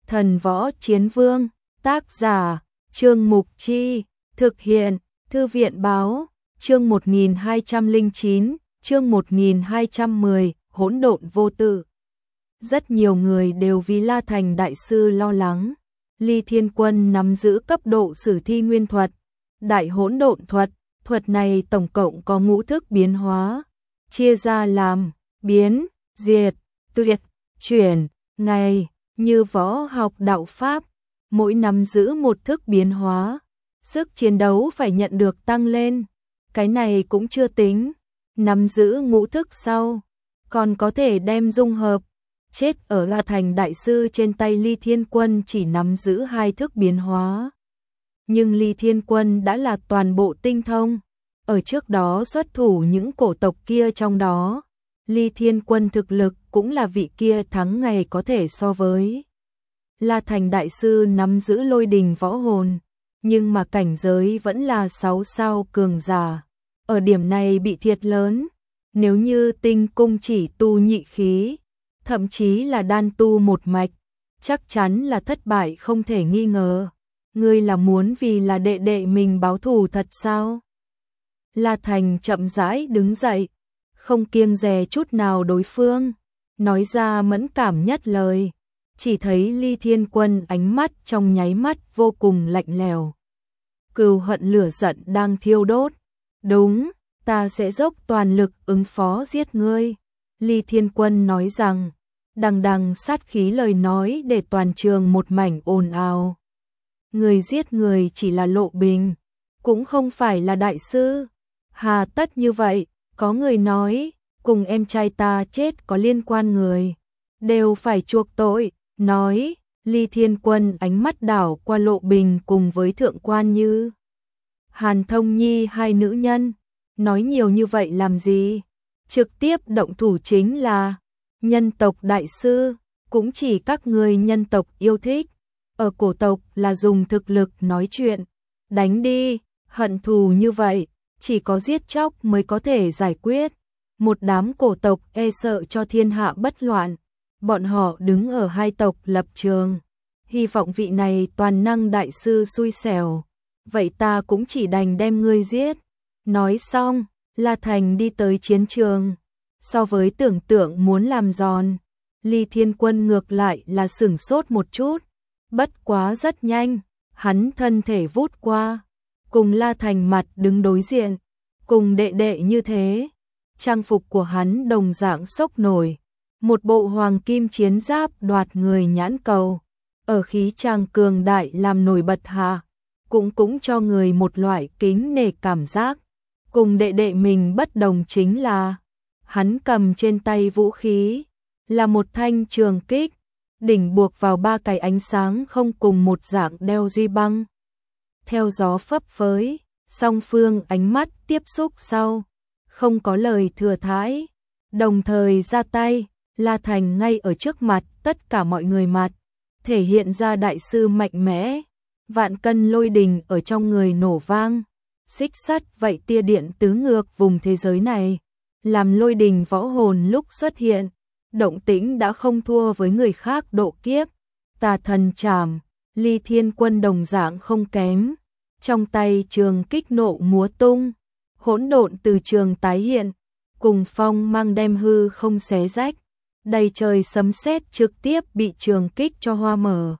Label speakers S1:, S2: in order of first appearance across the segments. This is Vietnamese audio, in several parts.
S1: Thần võ chiến vương, tác giả, Trương Mục Chi, thực hiện, Thư viện báo, chương 1209, chương 1210, hỗn độn vô tự. Rất nhiều người đều vì La Thành đại sư lo lắng. Ly Thiên Quân nắm giữ cấp độ sử thi nguyên thuật, đại hỗn độn thuật, thuật này tổng cộng có ngũ thức biến hóa, chia ra làm biến, diệt, tuyệt, chuyển, ngày, như võ học đạo pháp, mỗi nắm giữ một thức biến hóa, sức chiến đấu phải nhận được tăng lên. Cái này cũng chưa tính, nắm giữ ngũ thức sau, còn có thể đem dung hợp. Chết ở La Thành đại sư trên tay Ly Thiên Quân chỉ nắm giữ 2 thức biến hóa. Nhưng Ly Thiên Quân đã là toàn bộ tinh thông, ở trước đó xuất thủ những cổ tộc kia trong đó, Ly Thiên Quân thực lực cũng là vị kia thắng ngày có thể so với. La Thành đại sư nắm giữ lôi đình võ hồn, nhưng mà cảnh giới vẫn là 6 sao cường giả, ở điểm này bị thiệt lớn. Nếu như tinh cung chỉ tu nhị khí, thậm chí là đan tu một mạch, chắc chắn là thất bại không thể nghi ngờ. Ngươi là muốn vì là đệ đệ mình báo thù thật sao? La Thành chậm rãi đứng dậy, không kiêng dè chút nào đối phương, nói ra mẫn cảm nhất lời. Chỉ thấy Ly Thiên Quân ánh mắt trong nháy mắt vô cùng lạnh lẽo. Cừu hận lửa giận đang thiêu đốt. Đúng, ta sẽ dốc toàn lực ứng phó giết ngươi. Ly Thiên Quân nói rằng, đằng đằng sát khí lời nói để toàn trường một mảnh ồn ào. Người giết người chỉ là Lộ Bình, cũng không phải là đại sư. Hà tất như vậy, có người nói, cùng em trai ta chết có liên quan người, đều phải chuộc tội. Nói, Ly Thiên Quân ánh mắt đảo qua Lộ Bình cùng với Thượng Quan Như, Hàn Thông Nhi, 2 nữ nhân. Nói nhiều như vậy làm gì? Trực tiếp động thủ chính là nhân tộc đại sư, cũng chỉ các người nhân tộc yêu thích. Ở cổ tộc là dùng thực lực nói chuyện. Đánh đi, hận thù như vậy, chỉ có giết chóc mới có thể giải quyết. Một đám cổ tộc e sợ cho thiên hạ bất loạn. Bọn họ đứng ở 2 tộc lập trường, hy vọng vị này toàn năng đại sư xui xẻo. Vậy ta cũng chỉ đành đem ngươi giết. Nói xong, La Thành đi tới chiến trường. So với tưởng tượng muốn làm giòn, Ly Thiên Quân ngược lại là sửng sốt một chút. Bất quá rất nhanh, hắn thân thể vút qua, cùng La Thành mặt đứng đối diện, cùng đệ đệ như thế. Trang phục của hắn đồng dạng sốc nổi, một bộ hoàng kim chiến giáp đoạt người nhãn cầu, ở khí trang cường đại làm nổi bật hạ, cũng cho người một loại kính nể cảm giác. Cùng đệ đệ mình bất đồng chính là, hắn cầm trên tay vũ khí, là một thanh trường kích, đỉnh buộc vào 3 cái ánh sáng không cùng một dạng đeo duy băng. Theo gió phấp phới, song phương ánh mắt tiếp xúc sau, không có lời thừa thãi, đồng thời ra tay. La Thành ngay ở trước mặt tất cả mọi người mặt, thể hiện ra đại sư mạnh mẽ, vạn cân lôi đình ở trong người nổ vang, xích sắt vậy tia điện tứ ngược vùng thế giới này, làm lôi đình võ hồn lúc xuất hiện, động tĩnh đã không thua với người khác độ kiếp. Tà thần trảm, Ly Thiên Quân đồng dạng không kém, trong tay trường kích nộ múa tung, hỗn độn từ trường tái hiện, cùng phong mang đem hư không xé rách. Đầy trời sấm sét trực tiếp bị trường kích cho hoa mở.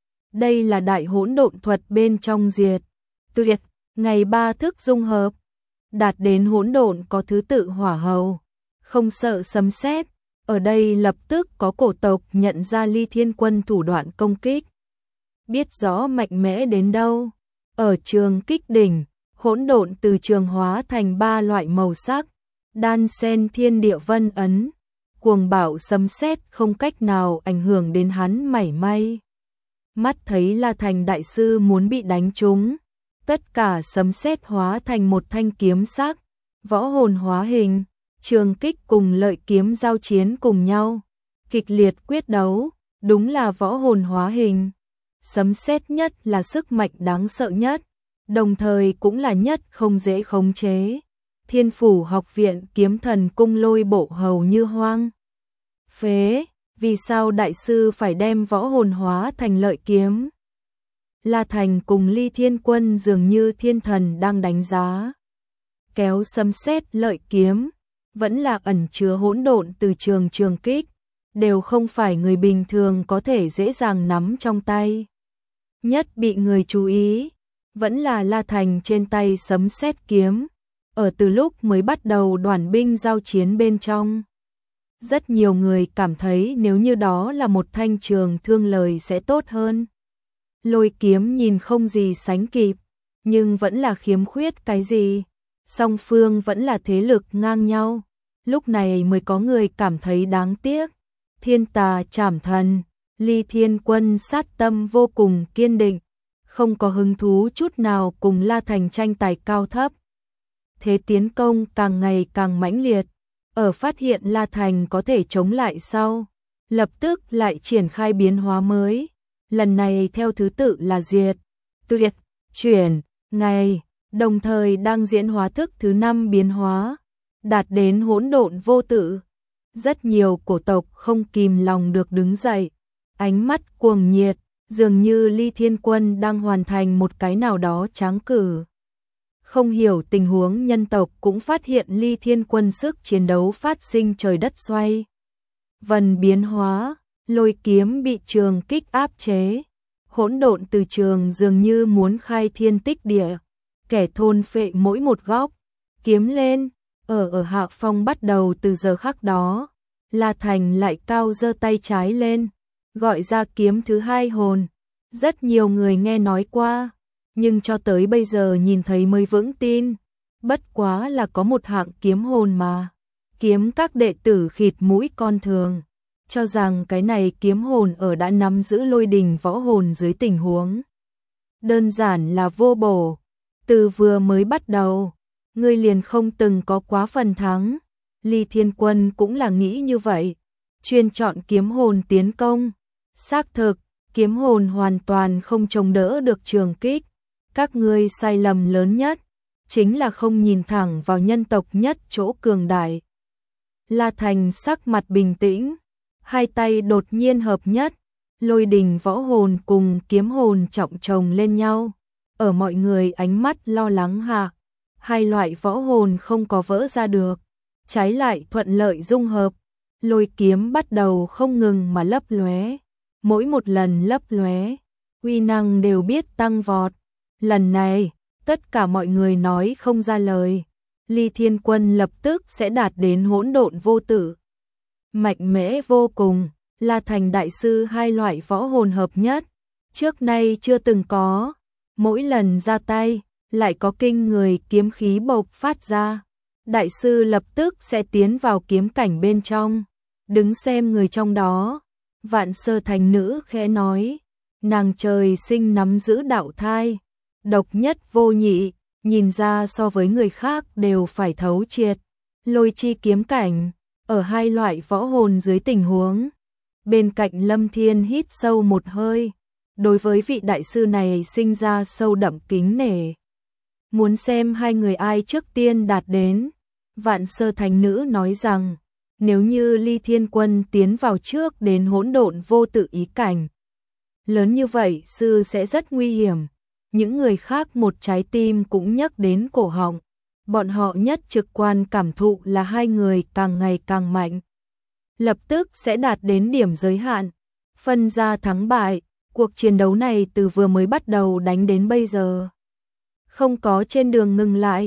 S1: Đây là đại hỗn độn thuật bên trong diệt, tuyệt, ngày 3 thức dung hợp, đạt đến hỗn độn có thứ tự hỏa hầu, không sợ sấm sét. Ở đây lập tức có cổ tộc nhận ra Ly Thiên Quân thủ đoạn công kích, biết rõ mạnh mẽ đến đâu. Ở trường kích đỉnh, hỗn độn từ trường hóa thành 3 loại màu sắc, đan xen thiên địa vân ấn. Cuồng bạo sấm sét không cách nào ảnh hưởng đến hắn mảy may. Mắt thấy La Thành đại sư muốn bị đánh trúng, tất cả sấm sét hóa thành một thanh kiếm sắc, võ hồn hóa hình, trường kích cùng lợi kiếm giao chiến cùng nhau, kịch liệt quyết đấu, đúng là võ hồn hóa hình. Sấm sét nhất là sức mạnh đáng sợ nhất, đồng thời cũng là nhất không dễ khống chế. Thiên Phủ Học viện Kiếm Thần Cung lôi bộ hầu như hoang phế, Vì sao đại sư phải đem võ hồn hóa thành lợi kiếm? La Thành cùng Ly Thiên Quân dường như thiên thần đang đánh giá. Kéo sấm sét lợi kiếm, vẫn là ẩn chứa hỗn độn từ trường kích, đều không phải người bình thường có thể dễ dàng nắm trong tay. Nhất bị người chú ý, vẫn là La Thành trên tay sấm sét kiếm, ở từ lúc mới bắt đầu đoàn binh giao chiến bên trong. Rất nhiều người cảm thấy nếu như đó là một thanh trường thương lời sẽ tốt hơn. Lôi kiếm nhìn không gì sánh kịp, nhưng vẫn là khiếm khuyết cái gì. Song phương vẫn là thế lực ngang nhau, lúc này mới có người cảm thấy đáng tiếc. Thiên Tà Trảm Thần, Ly Thiên Quân sát tâm vô cùng kiên định, không có hứng thú chút nào cùng La Thành tranh tài cao thấp. Thế tiến công càng ngày càng mãnh liệt, ở phát hiện La Thành có thể chống lại sau, lập tức lại triển khai biến hóa mới. Lần này theo thứ tự là diệt, tuyệt, chuyển, ngày, đồng thời đang diễn hóa thức thứ 5 biến hóa, đạt đến hỗn độn vô tự. Rất nhiều cổ tộc không kìm lòng được đứng dậy, ánh mắt cuồng nhiệt, dường như Ly Thiên Quân đang hoàn thành một cái nào đó tráng cử. Không hiểu tình huống nhân tộc cũng phát hiện Ly Thiên Quân sức chiến đấu phát sinh trời đất xoay. Vần biến hóa, lôi kiếm bị trường kích áp chế, hỗn độn từ trường dường như muốn khai thiên tích địa, kẻ thôn phệ mỗi một góc, kiếm lên, ở hạ phong bắt đầu từ giờ khắc đó. La Thành lại cao giơ tay trái lên, gọi ra kiếm thứ 2 hồn. Rất nhiều người nghe nói qua, nhưng cho tới bây giờ nhìn thấy mới vững tin. Bất quá là có một hạng kiếm hồn mà. Kiếm các đệ tử khịt mũi con thường, cho rằng cái này kiếm hồn ở đã nắm giữ lôi đình võ hồn dưới tình huống. Đơn giản là vô bổ, từ vừa mới bắt đầu, ngươi liền không từng có quá phần thắng. Ly Thiên Quân cũng là nghĩ như vậy, chuyên chọn kiếm hồn tiến công. Xác thực, kiếm hồn hoàn toàn không chống đỡ được trường kích. Các ngươi sai lầm lớn nhất, chính là không nhìn thẳng vào nhân tộc nhất chỗ cường đại. La Thành sắc mặt bình tĩnh, hai tay đột nhiên hợp nhất, lôi đình võ hồn cùng kiếm hồn trọng chồng lên nhau. Ở mọi người ánh mắt lo lắng hạ, hai loại võ hồn không có vỡ ra được, trái lại thuận lợi dung hợp. Lôi kiếm bắt đầu không ngừng mà lấp lóe, mỗi một lần lấp lóe, uy năng đều biết tăng vọt. Lần này, tất cả mọi người nói không ra lời. Ly Thiên Quân lập tức sẽ đạt đến hỗn độn vô tử. Mạnh mẽ vô cùng, La Thành đại sư hai loại võ hồn hợp nhất, trước nay chưa từng có. Mỗi lần ra tay, lại có kinh người kiếm khí bộc phát ra. Đại sư lập tức sẽ tiến vào kiếm cảnh bên trong, đứng xem người trong đó. Vạn Sơ Thành Nữ khẽ nói, nàng trời sinh nắm giữ đạo thai, độc nhất vô nhị, nhìn ra so với người khác đều phải thấu triệt. Lôi chi kiếm cảnh, ở hai loại võ hồn dưới tình huống. Bên cạnh Lâm Thiên hít sâu một hơi, đối với vị đại sư này sinh ra sâu đậm kính nể. Muốn xem hai người ai trước tiên đạt đến. Vạn Sơ Thành Nữ nói rằng, nếu như Ly Thiên Quân tiến vào trước đến hỗn độn vô tự ý cảnh, lớn như vậy sư sẽ rất nguy hiểm. Những người khác một trái tim cũng nhắc đến cổ họng. Bọn họ nhất trực quan cảm thụ là hai người càng ngày càng mạnh, lập tức sẽ đạt đến điểm giới hạn, phân ra thắng bại. Cuộc chiến đấu này từ vừa mới bắt đầu đánh đến bây giờ, không có trên đường ngừng lại.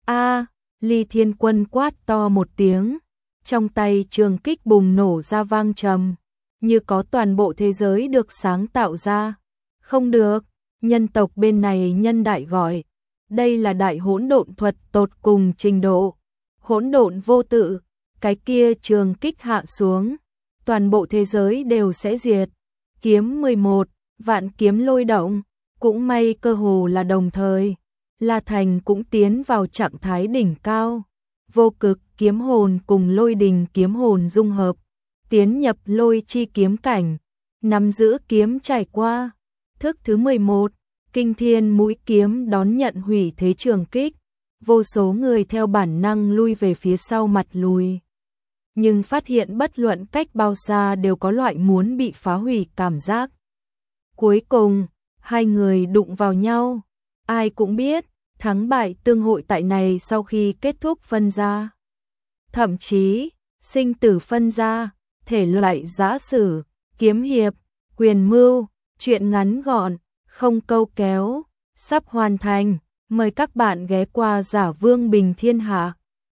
S1: Ly Thiên Quân quát to một tiếng, trong tay trường kích bùng nổ ra vang trầm, như có toàn bộ thế giới được sáng tạo ra. Không được, nhân tộc bên này nhân đại gọi, đây là đại hỗn độn thuật tột cùng trình độ. Hỗn độn vô tự, cái kia trường kích hạ xuống, toàn bộ thế giới đều sẽ diệt. Kiếm 11, vạn kiếm lôi động, cũng may cơ hồ là đồng thời. La Thành cũng tiến vào trạng thái đỉnh cao, vô cực kiếm hồn cùng lôi đình kiếm hồn dung hợp, tiến nhập lôi chi kiếm cảnh, nắm giữ kiếm trải qua. Thức thứ 11, kinh thiên mũi kiếm đón nhận hủy thế trường kích, vô số người theo bản năng lui về phía sau mặt lùi. nhưng phát hiện bất luận cách bao xa đều có loại muốn bị phá hủy cảm giác. Cuối cùng, hai người đụng vào nhau. Ai cũng biết, thắng bại tương hội tại này sau khi kết thúc phân ra. Thậm chí, sinh tử phân ra, thể loại giã sử, kiếm hiệp, quyền mưu, chuyện ngắn gọn, không câu kéo, sắp hoàn thành. Mời các bạn ghé qua Giả Vương Bình Thiên Hạ.